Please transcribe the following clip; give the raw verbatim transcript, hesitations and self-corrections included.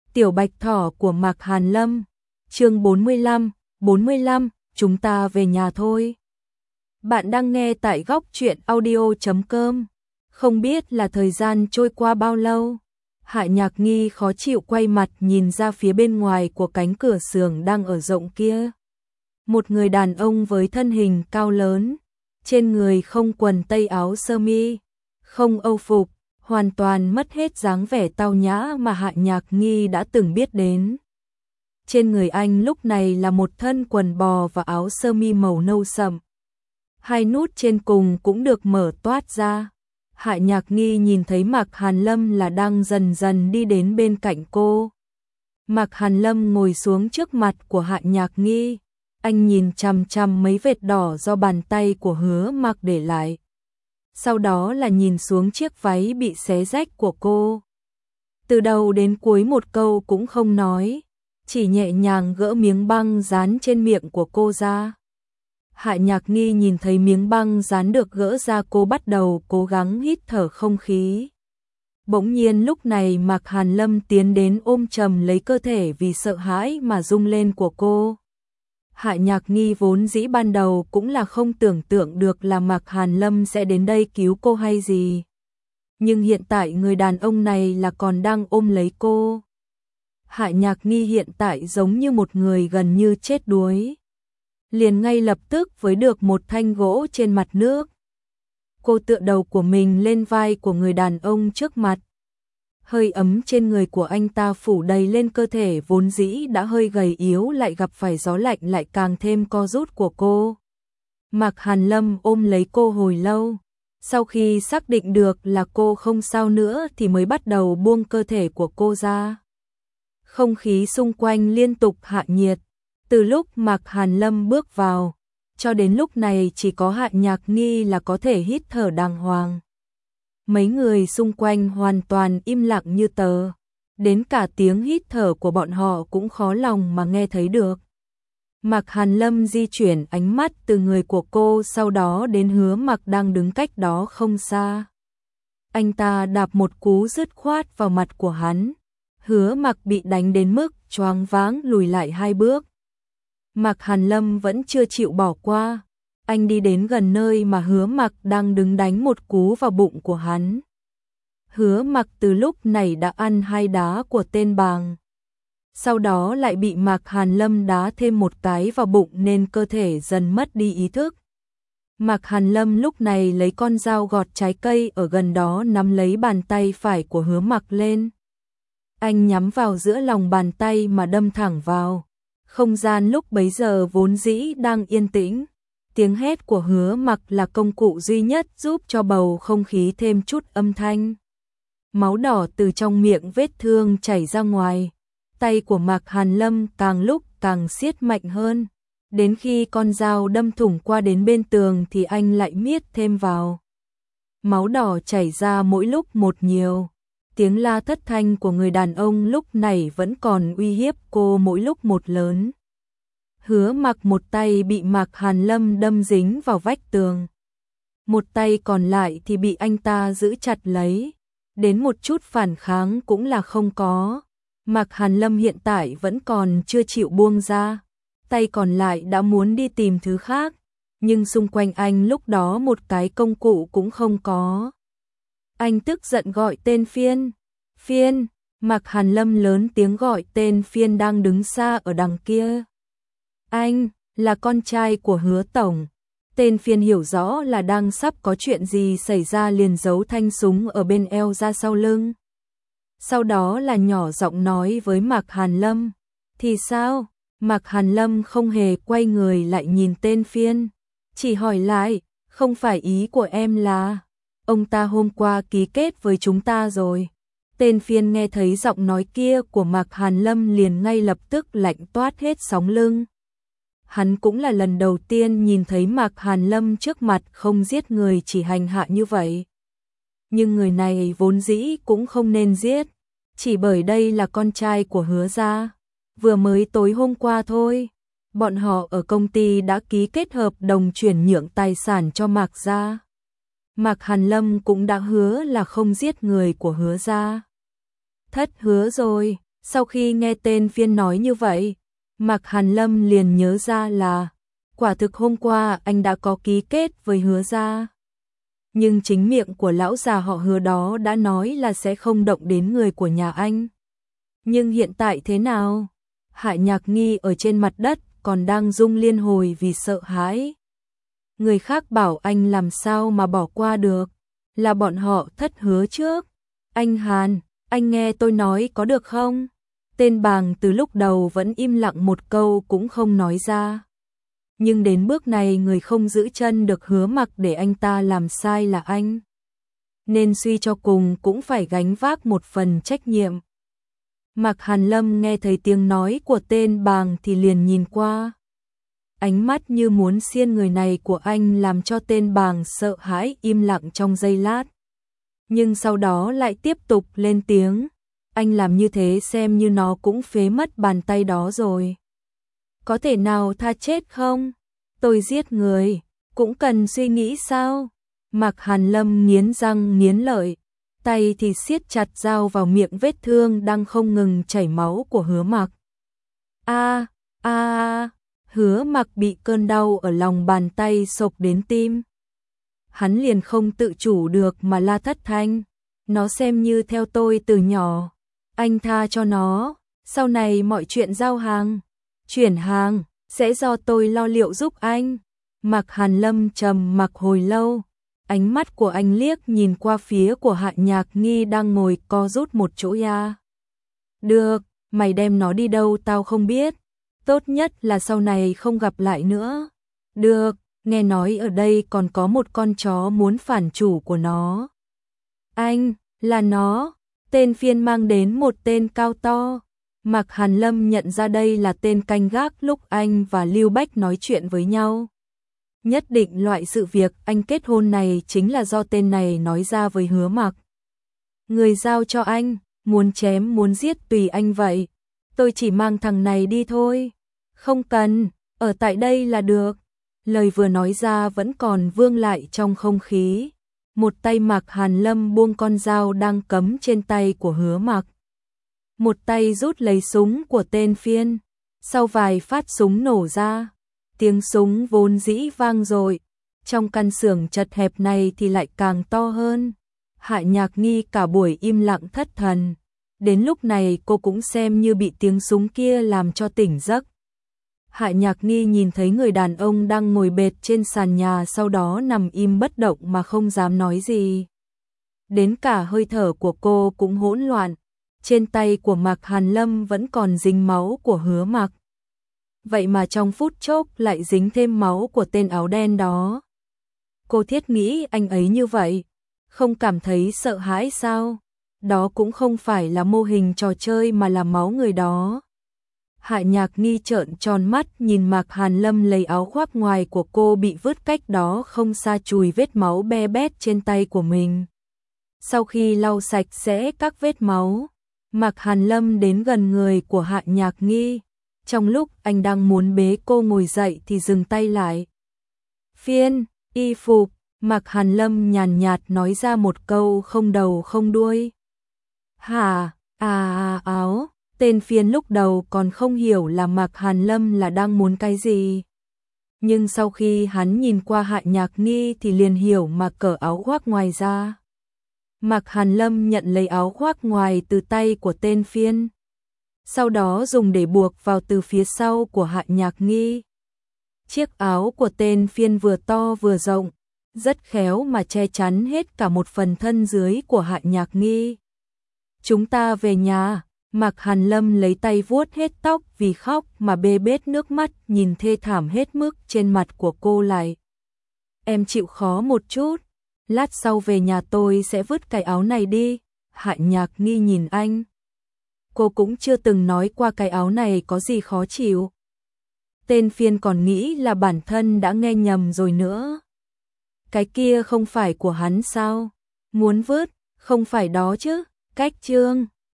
Tiểu Bạch Thỏ của Mạc Hàn Lâm, chương bốn mươi lăm, bốn mươi lăm, chúng ta về nhà thôi. Bạn đang nghe tại góc truyện audio chấm com. Không biết là thời gian trôi qua bao lâu, Hạ Nhạc Nghi khó chịu quay mặt nhìn ra phía bên ngoài của cánh cửa xưởng đang ở rộng kia. Một người đàn ông với thân hình cao lớn, trên người không quần tây áo sơ mi, không âu phục, hoàn toàn mất hết dáng vẻ tao nhã mà Hạ Nhạc Nghi đã từng biết đến. Trên người anh lúc này là một thân quần bò và áo sơ mi màu nâu sậm. Hai nút trên cùng cũng được mở toát ra. Hạ Nhạc Nghi nhìn thấy Mạc Hàn Lâm là đang dần dần đi đến bên cạnh cô. Mạc Hàn Lâm ngồi xuống trước mặt của Hạ Nhạc Nghi. Anh nhìn chằm chằm mấy vệt đỏ do bàn tay của Hứa Mặc để lại. Sau đó là nhìn xuống chiếc váy bị xé rách của cô. Từ đầu đến cuối một câu cũng không nói, chỉ nhẹ nhàng gỡ miếng băng dán trên miệng của cô ra. Hạ Nhạc Nghi nhìn thấy miếng băng dán được gỡ ra, cô bắt đầu cố gắng hít thở không khí. Bỗng nhiên lúc này Mạc Hàn Lâm tiến đến ôm chầm lấy cơ thể vì sợ hãi mà rung lên của cô. Hạ Nhạc Nghi vốn dĩ ban đầu cũng là không tưởng tượng được là Mạc Hàn Lâm sẽ đến đây cứu cô hay gì. Nhưng hiện tại người đàn ông này là còn đang ôm lấy cô. Hạ Nhạc Nghi hiện tại giống như một người gần như chết đuối. Liền ngay lập tức với được một thanh gỗ trên mặt nước. Cô tựa đầu của mình lên vai của người đàn ông trước mặt. Hơi ấm trên người của anh ta phủ đầy lên cơ thể vốn dĩ đã hơi gầy yếu, lại gặp phải gió lạnh lại càng thêm co rút của cô. Mạc Hàn Lâm ôm lấy cô hồi lâu. Sau khi xác định được là cô không sao nữa thì mới bắt đầu buông cơ thể của cô ra. Không khí xung quanh liên tục hạ nhiệt. Từ lúc Mạc Hàn Lâm bước vào, cho đến lúc này chỉ có Hạ Nhạc Nghi là có thể hít thở đàng hoàng. Mấy người xung quanh hoàn toàn im lặng như tờ, đến cả tiếng hít thở của bọn họ cũng khó lòng mà nghe thấy được. Mạc Hàn Lâm di chuyển ánh mắt từ người của cô sau đó đến Hứa Mặc đang đứng cách đó không xa. Anh ta đạp một cú dứt khoát vào mặt của hắn. Hứa Mặc bị đánh đến mức choáng váng lùi lại hai bước. Mạc Hàn Lâm vẫn chưa chịu bỏ qua. Anh đi đến gần nơi mà Hứa Mặc đang đứng đánh một cú vào bụng của hắn. Hứa Mặc từ lúc này đã ăn hai đá của tên bàng. Sau đó lại bị Mạc Hàn Lâm đá thêm một cái vào bụng nên cơ thể dần mất đi ý thức. Mạc Hàn Lâm lúc này lấy con dao gọt trái cây ở gần đó nắm lấy bàn tay phải của Hứa Mặc lên. Anh nhắm vào giữa lòng bàn tay mà đâm thẳng vào. Không gian lúc bấy giờ vốn dĩ đang yên tĩnh. Tiếng hét của Hứa Mặc là công cụ duy nhất giúp cho bầu không khí thêm chút âm thanh. Máu đỏ từ trong miệng vết thương chảy ra ngoài. Tay của Mạc Hàn Lâm càng lúc càng siết mạnh hơn. Đến khi con dao đâm thủng qua đến bên tường thì anh lại miết thêm vào. Máu đỏ chảy ra mỗi lúc một nhiều. Tiếng la thất thanh của người đàn ông lúc này vẫn còn uy hiếp cô mỗi lúc một lớn. Hứa Mặc một tay bị Mạc Hàn Lâm đâm dính vào vách tường. Một tay còn lại thì bị anh ta giữ chặt lấy. Đến một chút phản kháng cũng là không có. Mạc Hàn Lâm hiện tại vẫn còn chưa chịu buông ra. Tay còn lại đã muốn đi tìm thứ khác. Nhưng xung quanh anh lúc đó một cái công cụ cũng không có. Anh tức giận gọi tên Phiên. Phiên, Mạc Hàn Lâm lớn tiếng gọi tên Phiên đang đứng xa ở đằng kia. Anh, là con trai của Hứa Tổng. Tên Phiên hiểu rõ là đang sắp có chuyện gì xảy ra liền giấu thanh súng ở bên eo ra sau lưng. Sau đó là nhỏ giọng nói với Mạc Hàn Lâm. Thì sao? Mạc Hàn Lâm không hề quay người lại nhìn tên Phiên. Chỉ hỏi lại, không phải ý của em là... Ông ta hôm qua ký kết với chúng ta rồi. Tên Phiên nghe thấy giọng nói kia của Mạc Hàn Lâm liền ngay lập tức lạnh toát hết sóng lưng. Hắn cũng là lần đầu tiên nhìn thấy Mạc Hàn Lâm trước mặt không giết người chỉ hành hạ như vậy. Nhưng người này vốn dĩ cũng không nên giết. Chỉ bởi đây là con trai của Hứa gia. Vừa mới tối hôm qua thôi. Bọn họ ở công ty đã ký kết hợp đồng chuyển nhượng tài sản cho Mạc gia. Mạc Hàn Lâm cũng đã hứa là không giết người của Hứa gia. Thất hứa rồi, Sau khi nghe tên Phiên nói như vậy, Mạc Hàn Lâm liền nhớ ra là quả thực hôm qua anh đã có ký kết với Hứa gia. Nhưng chính miệng của lão già họ Hứa đó đã nói là sẽ không động đến người của nhà anh. Nhưng hiện tại thế nào? Hạ Nhạc Nghi ở trên mặt đất còn đang rung liên hồi vì sợ hãi. Người khác bảo anh làm sao mà bỏ qua được, là bọn họ thất hứa trước. Anh Hàn, anh nghe tôi nói có được không? Tên Bàng từ lúc đầu vẫn im lặng một câu cũng không nói ra. Nhưng đến bước này người không giữ chân được Hứa Mặc để anh ta làm sai là anh. Nên suy cho cùng cũng phải gánh vác một phần trách nhiệm. Mạc Hàn Lâm nghe thấy tiếng nói của tên Bàng thì liền nhìn qua. Ánh mắt như muốn xiên người này của anh làm cho tên Bàng sợ hãi im lặng trong giây lát. Nhưng sau đó lại tiếp tục lên tiếng. Anh làm như thế xem như nó cũng phế mất bàn tay đó rồi. Có thể nào tha chết không? Tôi giết người, cũng cần suy nghĩ sao? Mạc Hàn Lâm nghiến răng nghiến lợi, tay thì siết chặt dao vào miệng vết thương đang không ngừng chảy máu của Hứa Mặc. A, a, a, Hứa Mặc bị cơn đau ở lòng bàn tay xộc đến tim. Hắn liền không tự chủ được mà la thất thanh. Nó xem như theo tôi từ nhỏ. Anh tha cho nó, sau này mọi chuyện giao hàng, chuyển hàng, sẽ do tôi lo liệu giúp anh. Mạc Hàn Lâm trầm mặc hồi lâu, ánh mắt của anh liếc nhìn qua phía của Hạ Nhạc Nghi đang ngồi co rút một chỗ ya. Được, mày đem nó đi đâu tao không biết, tốt nhất là sau này không gặp lại nữa. Được, nghe nói ở đây còn có một con chó muốn phản chủ của nó. Anh, là nó. Tên Phiên mang đến một tên cao to. Mạc Hàn Lâm nhận ra đây là tên canh gác lúc anh và Lưu Bách nói chuyện với nhau. Nhất định loại sự việc anh kết hôn này chính là do tên này nói ra với Hứa Mặc. Người giao cho anh, muốn chém muốn giết tùy anh vậy. Tôi chỉ mang thằng này đi thôi. Không cần, ở tại đây là được. Lời vừa nói ra vẫn còn vương lại trong không khí. Một tay Mạc Hàn Lâm buông con dao đang cắm trên tay của Hứa Mặc. Một tay rút lấy súng của tên Phiên. Sau vài phát súng nổ ra, tiếng súng vốn dĩ vang dội, trong căn xưởng chật hẹp này thì lại càng to hơn. Hạ Nhạc Nghi cả buổi im lặng thất thần. Đến lúc này cô cũng xem như bị tiếng súng kia làm cho tỉnh giấc. Hạ Nhạc Nghi nhìn thấy người đàn ông đang ngồi bệt trên sàn nhà, sau đó nằm im bất động mà không dám nói gì. Đến cả hơi thở của cô cũng hỗn loạn. Trên tay của Mạc Hàn Lâm vẫn còn dính máu của Hứa Mặc. Vậy mà trong phút chốc lại dính thêm máu của tên áo đen đó. Cô thiết nghĩ anh ấy như vậy, không cảm thấy sợ hãi sao? Đó cũng không phải là mô hình trò chơi mà là máu người đó. Hạ Nhạc Nghi trợn tròn mắt nhìn Mạc Hàn Lâm lấy áo khoác ngoài của cô bị vứt cách đó không xa chùi vết máu be bét trên tay của mình. Sau khi lau sạch sẽ các vết máu, Mạc Hàn Lâm đến gần người của Hạ Nhạc Nghi. Trong lúc anh đang muốn bế cô ngồi dậy thì dừng tay lại. Phiên, y phục, Mạc Hàn Lâm nhàn nhạt nói ra một câu không đầu không đuôi. Hả, à, à áo. Tên Phiên lúc đầu còn không hiểu là Mạc Hàn Lâm là đang muốn cái gì. Nhưng sau khi hắn nhìn qua Hạ Nhạc Nghi thì liền hiểu mà cởi áo khoác ngoài ra. Mạc Hàn Lâm nhận lấy áo khoác ngoài từ tay của tên Phiên. Sau đó dùng để buộc vào từ phía sau của Hạ Nhạc Nghi. Chiếc áo của tên Phiên vừa to vừa rộng, rất khéo mà che chắn hết cả một phần thân dưới của Hạ Nhạc Nghi. Chúng ta về nhà. Mạc Hàn Lâm lấy tay vuốt hết tóc vì khóc mà bê bết nước mắt nhìn thê thảm hết mức trên mặt của cô lại. Em chịu khó một chút, lát sau về nhà tôi sẽ vứt cái áo này đi. Hạ Nhạc Nghi nhìn anh. Cô cũng chưa từng nói qua cái áo này có gì khó chịu. Tên Phiên còn nghĩ là bản thân đã nghe nhầm rồi nữa. Cái kia không phải của hắn sao? Muốn vứt, không phải đó chứ, cách trương.